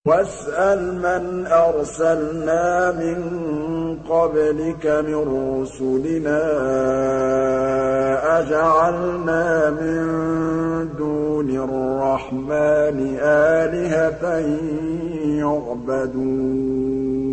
وَاسْأَلْ مَنْ أَرْسَلْنَا مِن قَبْلِكَ مِن رُّسُلِنَا أَجَعَلْنَا مِن دُونِ الرَّحْمَٰنِ آلِهَةً يُعْبَدُونَ